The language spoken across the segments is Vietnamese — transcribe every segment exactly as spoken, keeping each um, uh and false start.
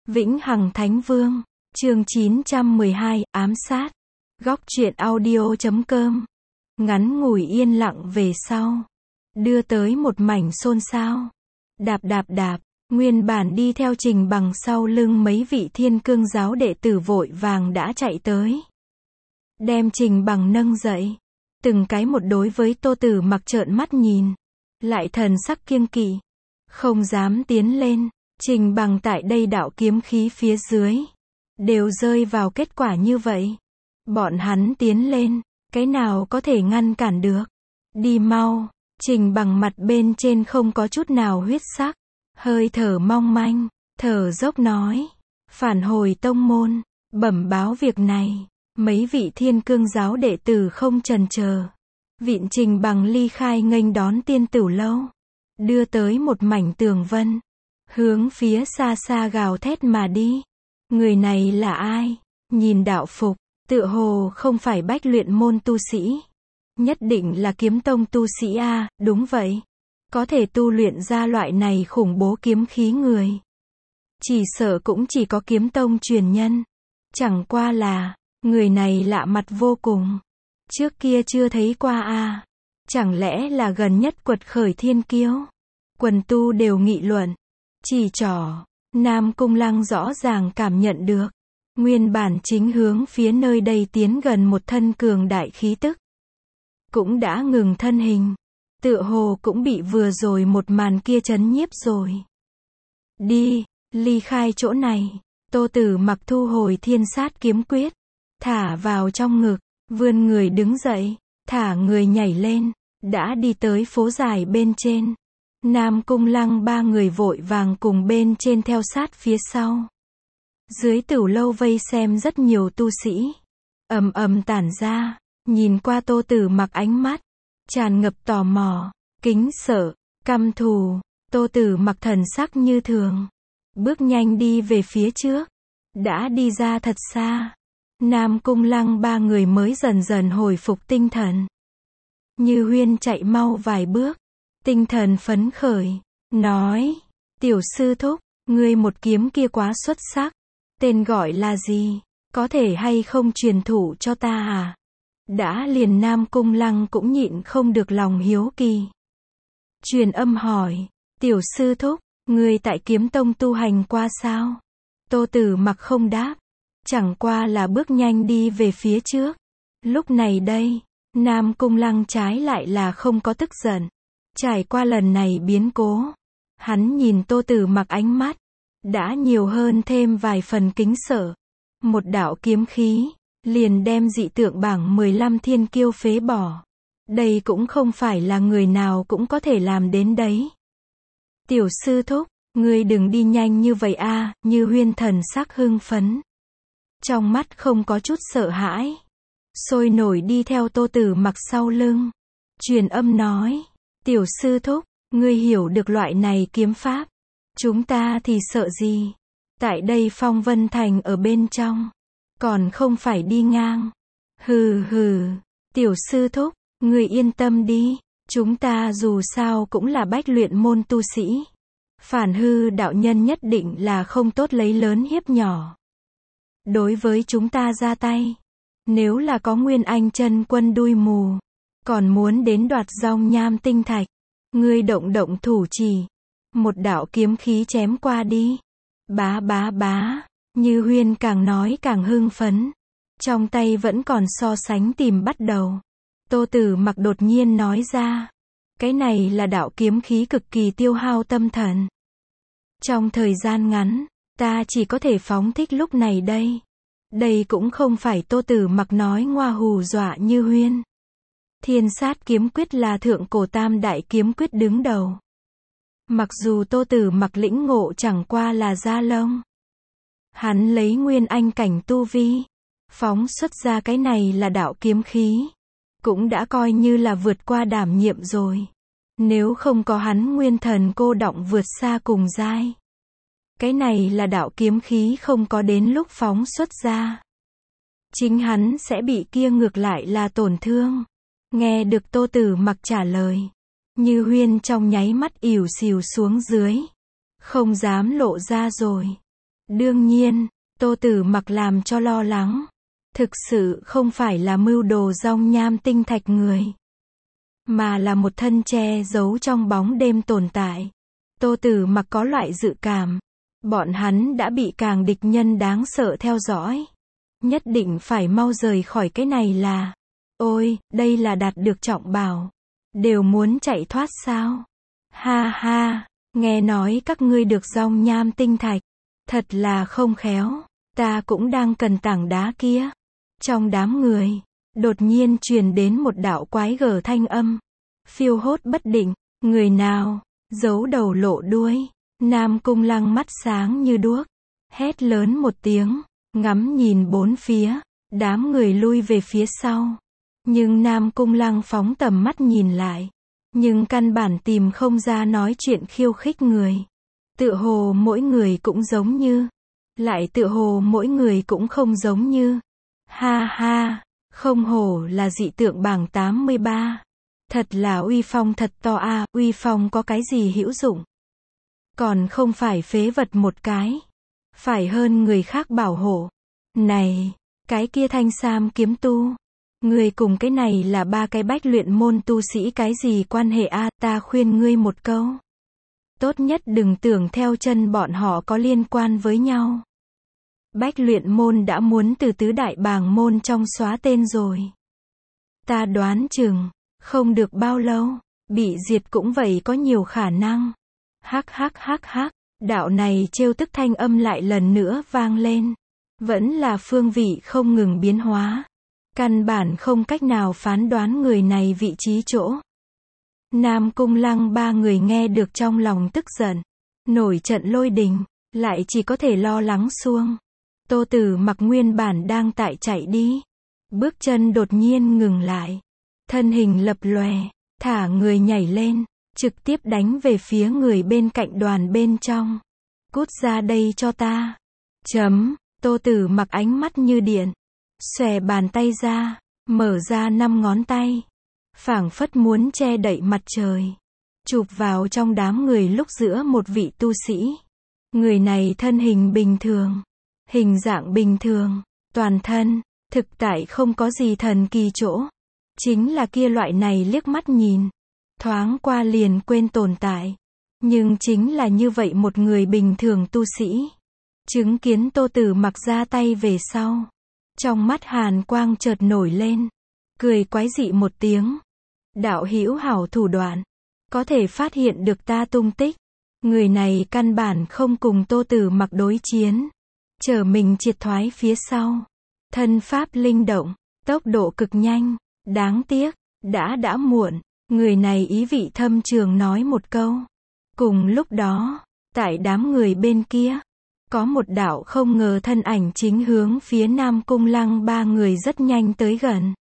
Vĩnh Hằng Thánh Vương, chương chín trăm mười hai, ám sát. Góc truyện audio chấm com. Ngắn ngủi yên lặng về sau, đưa tới một mảnh xôn xao. Đạp đạp đạp, nguyên bản đi theo Trình Bằng sau lưng mấy vị Thiên Cương giáo đệ tử vội vàng đã chạy tới. Đem Trình Bằng nâng dậy. Từng cái một đối với Tô Tử Mặc trợn mắt nhìn. Lại thần sắc kiêng kỵ. Không dám tiến lên. Trình Bằng tại đây đạo kiếm khí phía dưới. Đều rơi vào kết quả như vậy. Bọn hắn tiến lên. Cái nào có thể ngăn cản được. Đi mau. Trình Bằng mặt bên trên không có chút nào huyết sắc. Hơi thở mong manh. Thở dốc nói. Phản hồi tông môn. Bẩm báo việc này. Mấy vị Thiên Cương giáo đệ tử không chần chờ. Vịn Trình Bằng ly khai nghênh đón Tiên Tửu lâu. Đưa tới một mảnh tường vân. Hướng phía xa xa gào thét mà đi. Người này là ai? Nhìn đạo phục, tựa hồ không phải bách luyện môn tu sĩ. Nhất định là kiếm tông tu sĩ a, đúng vậy. Có thể tu luyện ra loại này khủng bố kiếm khí người. Chỉ sợ cũng chỉ có kiếm tông truyền nhân. Chẳng qua là, người này lạ mặt vô cùng. Trước kia chưa thấy qua a. Chẳng lẽ là gần nhất quật khởi thiên kiêu? Quần tu đều nghị luận. Chỉ trỏ, Nam Cung Lăng rõ ràng cảm nhận được. Nguyên bản chính hướng phía nơi đây tiến gần một thân cường đại khí tức. Cũng đã ngừng thân hình. Tựa hồ cũng bị vừa rồi một màn kia chấn nhiếp rồi. Đi, ly khai chỗ này. Tô Tử Mặc thu hồi thiên sát kiếm quyết. Thả vào trong ngực, vươn người đứng dậy, thả người nhảy lên. Đã đi tới phố dài bên trên. Nam Cung Lăng ba người vội vàng cùng bên trên theo sát phía sau. Dưới Tửu lâu vây xem rất nhiều tu sĩ. Ầm ầm tản ra, nhìn qua Tô Tử Mặc ánh mắt tràn ngập tò mò, kính sợ, căm thù. Tô Tử Mặc thần sắc như thường, bước nhanh đi về phía trước. Đã đi ra thật xa, Nam Cung Lăng ba người mới dần dần hồi phục tinh thần. Như Huyên chạy mau vài bước, tinh thần phấn khởi, nói, tiểu sư thúc, ngươi một kiếm kia quá xuất sắc, tên gọi là gì, có thể hay không truyền thụ cho ta à? Đã liền Nam Cung Lăng cũng nhịn không được lòng hiếu kỳ. Truyền âm hỏi, tiểu sư thúc, ngươi tại kiếm tông tu hành qua sao? Tô Tử Mặc không đáp, chẳng qua là bước nhanh đi về phía trước. Lúc này đây, Nam Cung Lăng trái lại là không có tức giận. Trải qua lần này biến cố, hắn nhìn Tô Tử Mặc ánh mắt đã nhiều hơn thêm vài phần kính sợ. Một đạo kiếm khí liền đem dị tượng bảng mười lăm thiên kiêu phế bỏ. Đây cũng không phải là người nào cũng có thể làm đến đấy. Tiểu sư thúc, ngươi đừng đi nhanh như vậy a. Như Huyên thần sắc hưng phấn, trong mắt không có chút sợ hãi, sôi nổi đi theo Tô Tử Mặc sau lưng. Truyền âm nói, tiểu sư thúc, ngươi hiểu được loại này kiếm pháp, chúng ta thì sợ gì? Tại đây Phong Vân Thành ở bên trong, còn không phải đi ngang. Hừ hừ, tiểu sư thúc, ngươi yên tâm đi, chúng ta dù sao cũng là bách luyện môn tu sĩ. Phản hư đạo nhân nhất định là không tốt lấy lớn hiếp nhỏ. Đối với chúng ta ra tay, nếu là có Nguyên Anh chân quân đuôi mù, còn muốn đến đoạt Dòng Nham tinh thạch, ngươi động động thủ chỉ, một đạo kiếm khí chém qua đi. Bá bá bá, Như Huyên càng nói càng hưng phấn, trong tay vẫn còn so sánh tìm bắt đầu. Tô Tử Mặc đột nhiên nói ra, cái này là đạo kiếm khí cực kỳ tiêu hao tâm thần. Trong thời gian ngắn, ta chỉ có thể phóng thích lúc này đây. Đây cũng không phải Tô Tử Mặc nói ngoa hù dọa Như Huyên. Thiên sát kiếm quyết là thượng cổ tam đại kiếm quyết đứng đầu. Mặc dù Tô Tử Mặc lĩnh ngộ chẳng qua là da lông, hắn lấy Nguyên Anh cảnh tu vi, phóng xuất ra cái này là đạo kiếm khí, cũng đã coi như là vượt qua đảm nhiệm rồi. Nếu không có hắn nguyên thần cô đọng vượt xa cùng giai, cái này là đạo kiếm khí không có đến lúc phóng xuất ra, chính hắn sẽ bị kia ngược lại là tổn thương. Nghe được Tô Tử Mặc trả lời, Như Huyên trong nháy mắt ỉu xìu xuống dưới, không dám lộ ra rồi. Đương nhiên, Tô Tử Mặc làm cho lo lắng. Thực sự không phải là mưu đồ rong nham tinh thạch người, mà là một thân che giấu trong bóng đêm tồn tại. Tô Tử Mặc có loại dự cảm, bọn hắn đã bị càng địch nhân đáng sợ theo dõi. Nhất định phải mau rời khỏi cái này là. Ôi, đây là đạt được trọng bảo. Đều muốn chạy thoát sao? Ha ha, nghe nói các ngươi được rong nham tinh thạch. Thật là không khéo, ta cũng đang cần tảng đá kia. Trong đám người, đột nhiên truyền đến một đạo quái gở thanh âm. Phiêu hốt bất định, người nào, giấu đầu lộ đuôi. Nam Cung Lăng mắt sáng như đuốc, hét lớn một tiếng, ngắm nhìn bốn phía, đám người lui về phía sau. Nhưng Nam Cung Lăng phóng tầm mắt nhìn lại, nhưng căn bản tìm không ra nói chuyện khiêu khích người. Tựa hồ mỗi người cũng giống như, lại tựa hồ mỗi người cũng không giống như. Ha ha, không hổ là dị tượng bảng tám mươi ba. Thật là uy phong thật to a, à, uy phong có cái gì hữu dụng? Còn không phải phế vật một cái. Phải hơn người khác bảo hộ. Này, cái kia thanh sam kiếm tu. Người cùng cái này là ba cái bách luyện môn tu sĩ cái gì quan hệ a, à, ta khuyên ngươi một câu. Tốt nhất đừng tưởng theo chân bọn họ có liên quan với nhau. Bách luyện môn đã muốn từ tứ đại bàng môn trong xóa tên rồi. Ta đoán chừng, không được bao lâu, bị diệt cũng vậy có nhiều khả năng. Hắc hắc hắc hắc, đạo này trêu tức thanh âm lại lần nữa vang lên. Vẫn là phương vị không ngừng biến hóa. Căn bản không cách nào phán đoán người này vị trí chỗ. Nam Cung Lăng ba người nghe được trong lòng tức giận. Nổi trận lôi đình, lại chỉ có thể lo lắng xuông. Tô Tử Mặc nguyên bản đang tại chạy đi. Bước chân đột nhiên ngừng lại. Thân hình lập lòe, thả người nhảy lên, trực tiếp đánh về phía người bên cạnh đoàn bên trong. Cút ra đây cho ta. Chấm, Tô Tử Mặc ánh mắt như điện. Xòe bàn tay ra, mở ra năm ngón tay. Phảng phất muốn che đậy mặt trời. Chụp vào trong đám người lúc giữa một vị tu sĩ. Người này thân hình bình thường. Hình dạng bình thường. Toàn thân, thực tại không có gì thần kỳ chỗ. Chính là kia loại này liếc mắt nhìn. Thoáng qua liền quên tồn tại. Nhưng chính là như vậy một người bình thường tu sĩ. Chứng kiến Tô Tử Mặc ra tay về sau. Trong mắt hàn quang chợt nổi lên. Cười quái dị một tiếng. Đạo hữu hảo thủ đoạn. Có thể phát hiện được ta tung tích. Người này căn bản không cùng Tô Tử Mặc đối chiến. Chờ mình triệt thoái phía sau. Thân pháp linh động. Tốc độ cực nhanh. Đáng tiếc. Đã đã muộn. Người này ý vị thâm trường nói một câu. Cùng lúc đó. Tại đám người bên kia. Có một đạo không ngờ thân ảnh chính hướng phía Nam Cung Lăng ba người rất nhanh tới gần.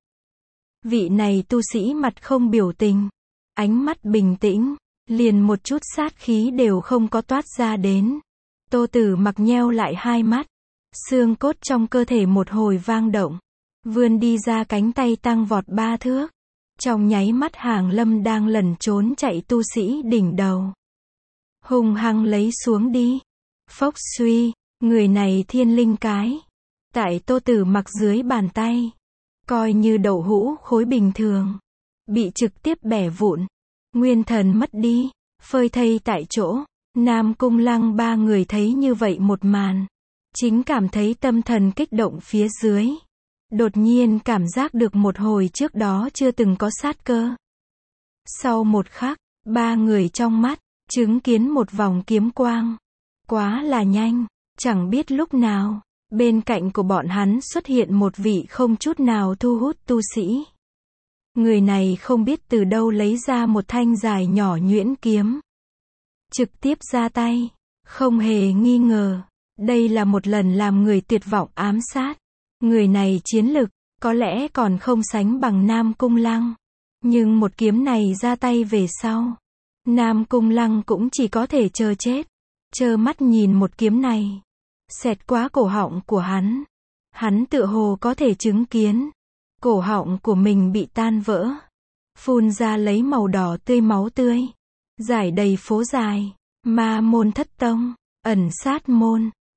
Vị này tu sĩ mặt không biểu tình. Ánh mắt bình tĩnh. Liền một chút sát khí đều không có toát ra đến. Tô Tử Mặc nheo lại hai mắt. Xương cốt trong cơ thể một hồi vang động. Vươn đi ra cánh tay tăng vọt ba thước. Trong nháy mắt Hàng Lâm đang lẩn trốn chạy tu sĩ đỉnh đầu. Hùng hăng lấy xuống đi. Phốc suy, người này thiên linh cái. Tại Tô Tử Mặc dưới bàn tay. Coi như đậu hũ khối bình thường. Bị trực tiếp bẻ vụn. Nguyên thần mất đi. Phơi thây tại chỗ. Nam Cung Lăng ba người thấy như vậy một màn. Chính cảm thấy tâm thần kích động phía dưới. Đột nhiên cảm giác được một hồi trước đó chưa từng có sát cơ. Sau một khắc, ba người trong mắt, chứng kiến một vòng kiếm quang. Quá là nhanh, chẳng biết lúc nào, bên cạnh của bọn hắn xuất hiện một vị không chút nào thu hút tu sĩ. Người này không biết từ đâu lấy ra một thanh dài nhỏ nhuyễn kiếm. Trực tiếp ra tay, không hề nghi ngờ, đây là một lần làm người tuyệt vọng ám sát. Người này chiến lực, có lẽ còn không sánh bằng Nam Cung Lăng. Nhưng một kiếm này ra tay về sau. Nam Cung Lăng cũng chỉ có thể chờ chết. Trơ mắt nhìn một kiếm này. Xẹt qua cổ họng của hắn. Hắn tựa hồ có thể chứng kiến. Cổ họng của mình bị tan vỡ. Phun ra lấy màu đỏ tươi máu tươi. Giải đầy phố dài. Ma môn thất tông. Ẩn sát môn.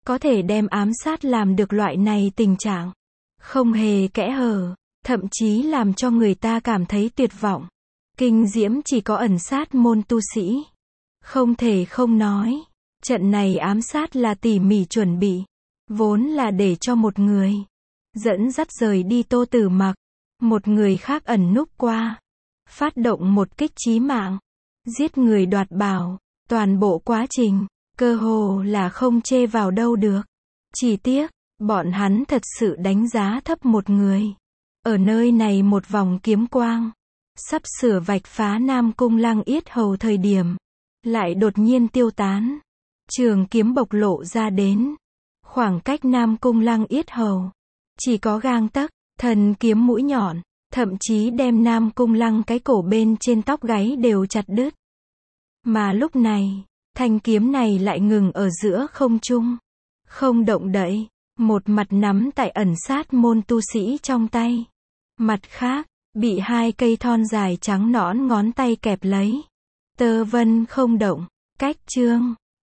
có thể đem ám sát làm được loại này tình trạng. Không hề kẽ hở, thậm chí làm cho người ta cảm thấy tuyệt vọng. Kinh diễm chỉ có ẩn sát môn tu sĩ. Không thể không nói, trận này ám sát là tỉ mỉ chuẩn bị, vốn là để cho một người dẫn dắt rời đi Tô Tử Mặc, một người khác ẩn núp qua, phát động một kích chí mạng, giết người đoạt bảo, toàn bộ quá trình, cơ hồ là không chê vào đâu được. Chỉ tiếc, bọn hắn thật sự đánh giá thấp một người. Ở nơi này một vòng kiếm quang, sắp sửa vạch phá Nam Cung Lăng yết hầu thời điểm, lại đột nhiên tiêu tán. Trường kiếm bộc lộ ra đến, khoảng cách Nam Cung Lăng yết hầu chỉ có gang tấc, thần kiếm mũi nhọn, thậm chí đem Nam Cung Lăng cái cổ bên trên tóc gáy đều chặt đứt. Mà lúc này, thanh kiếm này lại ngừng ở giữa không trung, không động đậy, một mặt nắm tại ẩn sát môn tu sĩ trong tay, mặt khác bị hai cây thon dài trắng nõn ngón tay kẹp lấy. Tơ vân không động. Cách chương